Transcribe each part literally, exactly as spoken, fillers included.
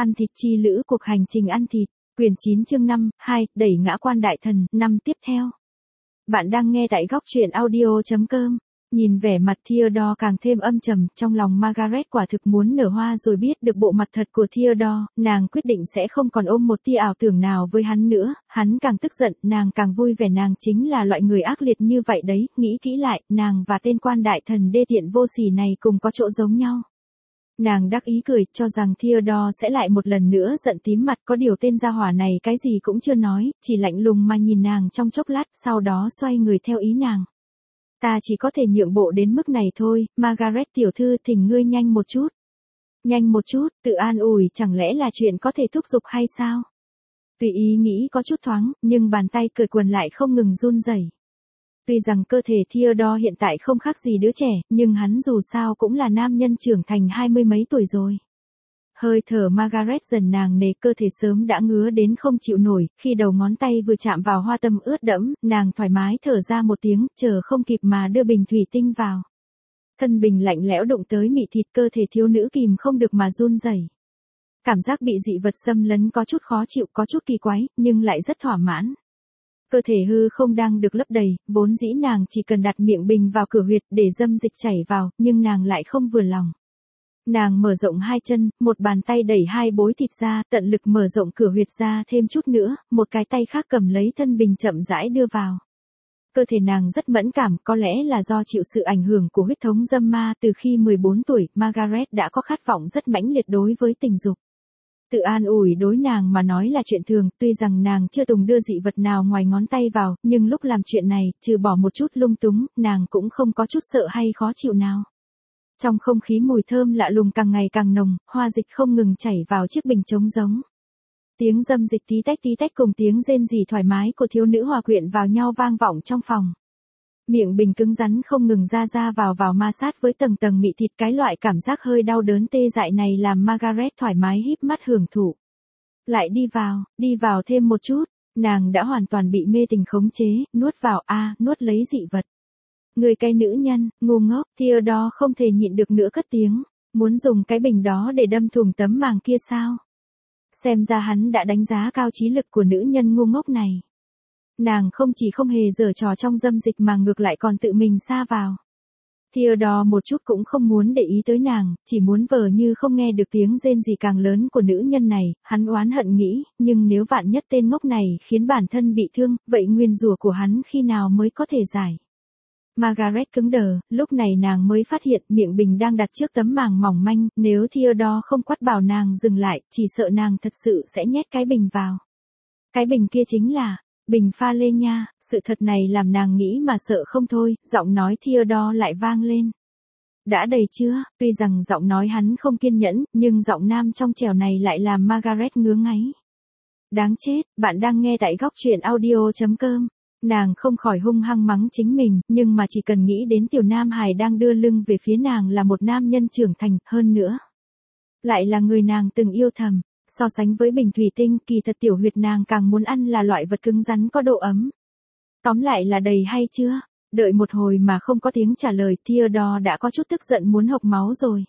Ăn thịt chi lữ cuộc hành trình ăn thịt, quyển chín chương năm, hai, đẩy ngã quan đại thần, năm tiếp theo. Bạn đang nghe tại góc truyện audio.com. Nhìn vẻ mặt Theodore càng thêm âm trầm, trong lòng Margaret quả thực muốn nở hoa rồi biết được bộ mặt thật của Theodore, nàng quyết định sẽ không còn ôm một tia ảo tưởng nào với hắn nữa, hắn càng tức giận, nàng càng vui vẻ, nàng chính là loại người ác liệt như vậy đấy, nghĩ kỹ lại, nàng và tên quan đại thần đê tiện vô sỉ này cùng có chỗ giống nhau. Nàng đắc ý cười, cho rằng Theodore sẽ lại một lần nữa giận tím mặt, có điều tên gia hỏa này cái gì cũng chưa nói, chỉ lạnh lùng mà nhìn nàng trong chốc lát, sau đó xoay người theo ý nàng. Ta chỉ có thể nhượng bộ đến mức này thôi, Margaret tiểu thư, thỉnh ngươi nhanh một chút. Nhanh một chút, tự an ủi, chẳng lẽ là chuyện có thể thúc giục hay sao? Tùy ý nghĩ có chút thoáng, nhưng bàn tay cởi quần lại không ngừng run rẩy. Tuy rằng cơ thể Theodore hiện tại không khác gì đứa trẻ, nhưng hắn dù sao cũng là nam nhân trưởng thành hai mươi mấy tuổi rồi. Hơi thở Margaret dần nàng nề, cơ thể sớm đã ngứa đến không chịu nổi, khi đầu ngón tay vừa chạm vào hoa tâm ướt đẫm, nàng thoải mái thở ra một tiếng, chờ không kịp mà đưa bình thủy tinh vào. Thân bình lạnh lẽo đụng tới mị thịt, cơ thể thiếu nữ kìm không được mà run rẩy. Cảm giác bị dị vật xâm lấn có chút khó chịu, có chút kỳ quái, nhưng lại rất thỏa mãn. Cơ thể hư không đang được lấp đầy, vốn dĩ nàng chỉ cần đặt miệng bình vào cửa huyệt để dâm dịch chảy vào, nhưng nàng lại không vừa lòng. Nàng mở rộng hai chân, một bàn tay đẩy hai bối thịt ra, tận lực mở rộng cửa huyệt ra thêm chút nữa, một cái tay khác cầm lấy thân bình chậm rãi đưa vào. Cơ thể nàng rất mẫn cảm, có lẽ là do chịu sự ảnh hưởng của huyết thống dâm ma, từ khi mười bốn tuổi, Margaret đã có khát vọng rất mãnh liệt đối với tình dục. Tự an ủi đối nàng mà nói là chuyện thường, tuy rằng nàng chưa từng đưa dị vật nào ngoài ngón tay vào, nhưng lúc làm chuyện này, trừ bỏ một chút lung túng, nàng cũng không có chút sợ hay khó chịu nào. Trong không khí mùi thơm lạ lùng càng ngày càng nồng, hoa dịch không ngừng chảy vào chiếc bình trống giống. Tiếng dâm dịch tí tách tí tách cùng tiếng rên rỉ thoải mái của thiếu nữ hòa quyện vào nhau vang vọng trong phòng. Miệng bình cứng rắn không ngừng ra ra vào vào ma sát với tầng tầng mị thịt, cái loại cảm giác hơi đau đớn tê dại này làm Margaret thoải mái híp mắt hưởng thụ. Lại đi vào, đi vào thêm một chút, nàng đã hoàn toàn bị mê tình khống chế, nuốt vào a, à, nuốt lấy dị vật. Người cái nữ nhân, ngu ngốc, Theodore không thể nhịn được nữa cất tiếng, muốn dùng cái bình đó để đâm thủng tấm màng kia sao? Xem ra hắn đã đánh giá cao trí lực của nữ nhân ngu ngốc này. Nàng không chỉ không hề giở trò trong dâm dịch mà ngược lại còn tự mình sa vào. Theodore một chút cũng không muốn để ý tới nàng, chỉ muốn vờ như không nghe được tiếng rên gì càng lớn của nữ nhân này, hắn oán hận nghĩ, nhưng nếu vạn nhất tên ngốc này khiến bản thân bị thương, vậy nguyên rủa của hắn khi nào mới có thể giải. Margaret cứng đờ, lúc này nàng mới phát hiện miệng bình đang đặt trước tấm màng mỏng manh, nếu Theodore không quát bảo nàng dừng lại, chỉ sợ nàng thật sự sẽ nhét cái bình vào. Cái bình kia chính là bình pha lê nha, sự thật này làm nàng nghĩ mà sợ không thôi, giọng nói Theodore lại vang lên. Đã đầy chưa? Tuy rằng giọng nói hắn không kiên nhẫn, nhưng giọng nam trong trẻo này lại làm Margaret ngứa ngáy. Đáng chết, bạn đang nghe tại góc truyện audio.com. Nàng không khỏi hung hăng mắng chính mình, nhưng mà chỉ cần nghĩ đến tiểu nam hài đang đưa lưng về phía nàng là một nam nhân trưởng thành, hơn nữa. Lại là người nàng từng yêu thầm. So sánh với bình thủy tinh, kỳ thật tiểu huyệt nàng càng muốn ăn là loại vật cứng rắn có độ ấm. Tóm lại là đầy hay chưa? Đợi một hồi mà không có tiếng trả lời, Theodore đã có chút tức giận muốn hộc máu rồi.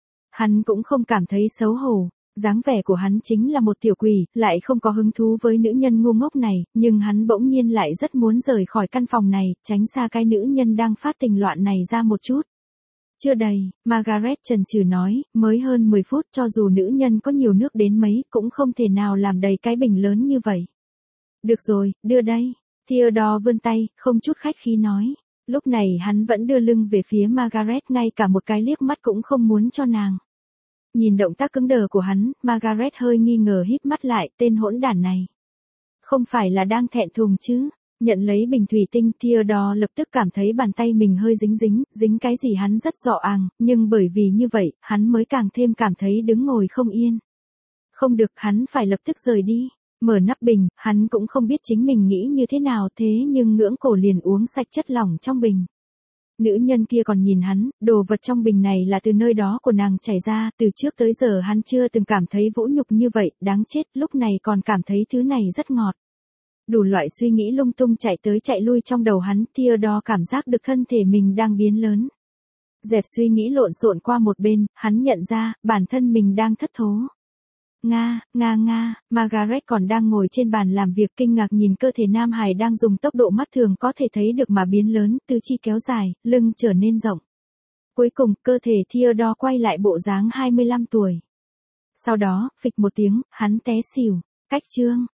Hắn cũng không cảm thấy xấu hổ, dáng vẻ của hắn chính là một tiểu quỷ, lại không có hứng thú với nữ nhân ngu ngốc này, nhưng hắn bỗng nhiên lại rất muốn rời khỏi căn phòng này, tránh xa cái nữ nhân đang phát tình loạn này ra một chút. Chưa đầy, Margaret chần chừ nói, mới hơn mười phút, cho dù nữ nhân có nhiều nước đến mấy, cũng không thể nào làm đầy cái bình lớn như vậy. Được rồi, đưa đây. Theodore vươn tay, không chút khách khí nói. Lúc này hắn vẫn đưa lưng về phía Margaret, ngay cả một cái liếc mắt cũng không muốn cho nàng. Nhìn động tác cứng đờ của hắn, Margaret hơi nghi ngờ híp mắt lại, tên hỗn đản này. Không phải là đang thẹn thùng chứ? Nhận lấy bình thủy tinh, Theodore lập tức cảm thấy bàn tay mình hơi dính dính, dính cái gì hắn rất rõ àng, nhưng bởi vì như vậy, hắn mới càng thêm cảm thấy đứng ngồi không yên. Không được, hắn phải lập tức rời đi. Mở nắp bình, hắn cũng không biết chính mình nghĩ như thế nào, thế nhưng ngưỡng cổ liền uống sạch chất lỏng trong bình. Nữ nhân kia còn nhìn hắn, đồ vật trong bình này là từ nơi đó của nàng chảy ra, từ trước tới giờ hắn chưa từng cảm thấy vũ nhục như vậy, đáng chết, lúc này còn cảm thấy thứ này rất ngọt. Đủ loại suy nghĩ lung tung chạy tới chạy lui trong đầu hắn, Theodore cảm giác được thân thể mình đang biến lớn. Dẹp suy nghĩ lộn xộn qua một bên, hắn nhận ra, bản thân mình đang thất thố. Nga, Nga Nga, Margaret còn đang ngồi trên bàn làm việc kinh ngạc nhìn cơ thể Nam Hải đang dùng tốc độ mắt thường có thể thấy được mà biến lớn, tứ chi kéo dài, lưng trở nên rộng. Cuối cùng, cơ thể Theodore quay lại bộ dáng hai mươi lăm tuổi. Sau đó, phịch một tiếng, hắn té xỉu. Cách chương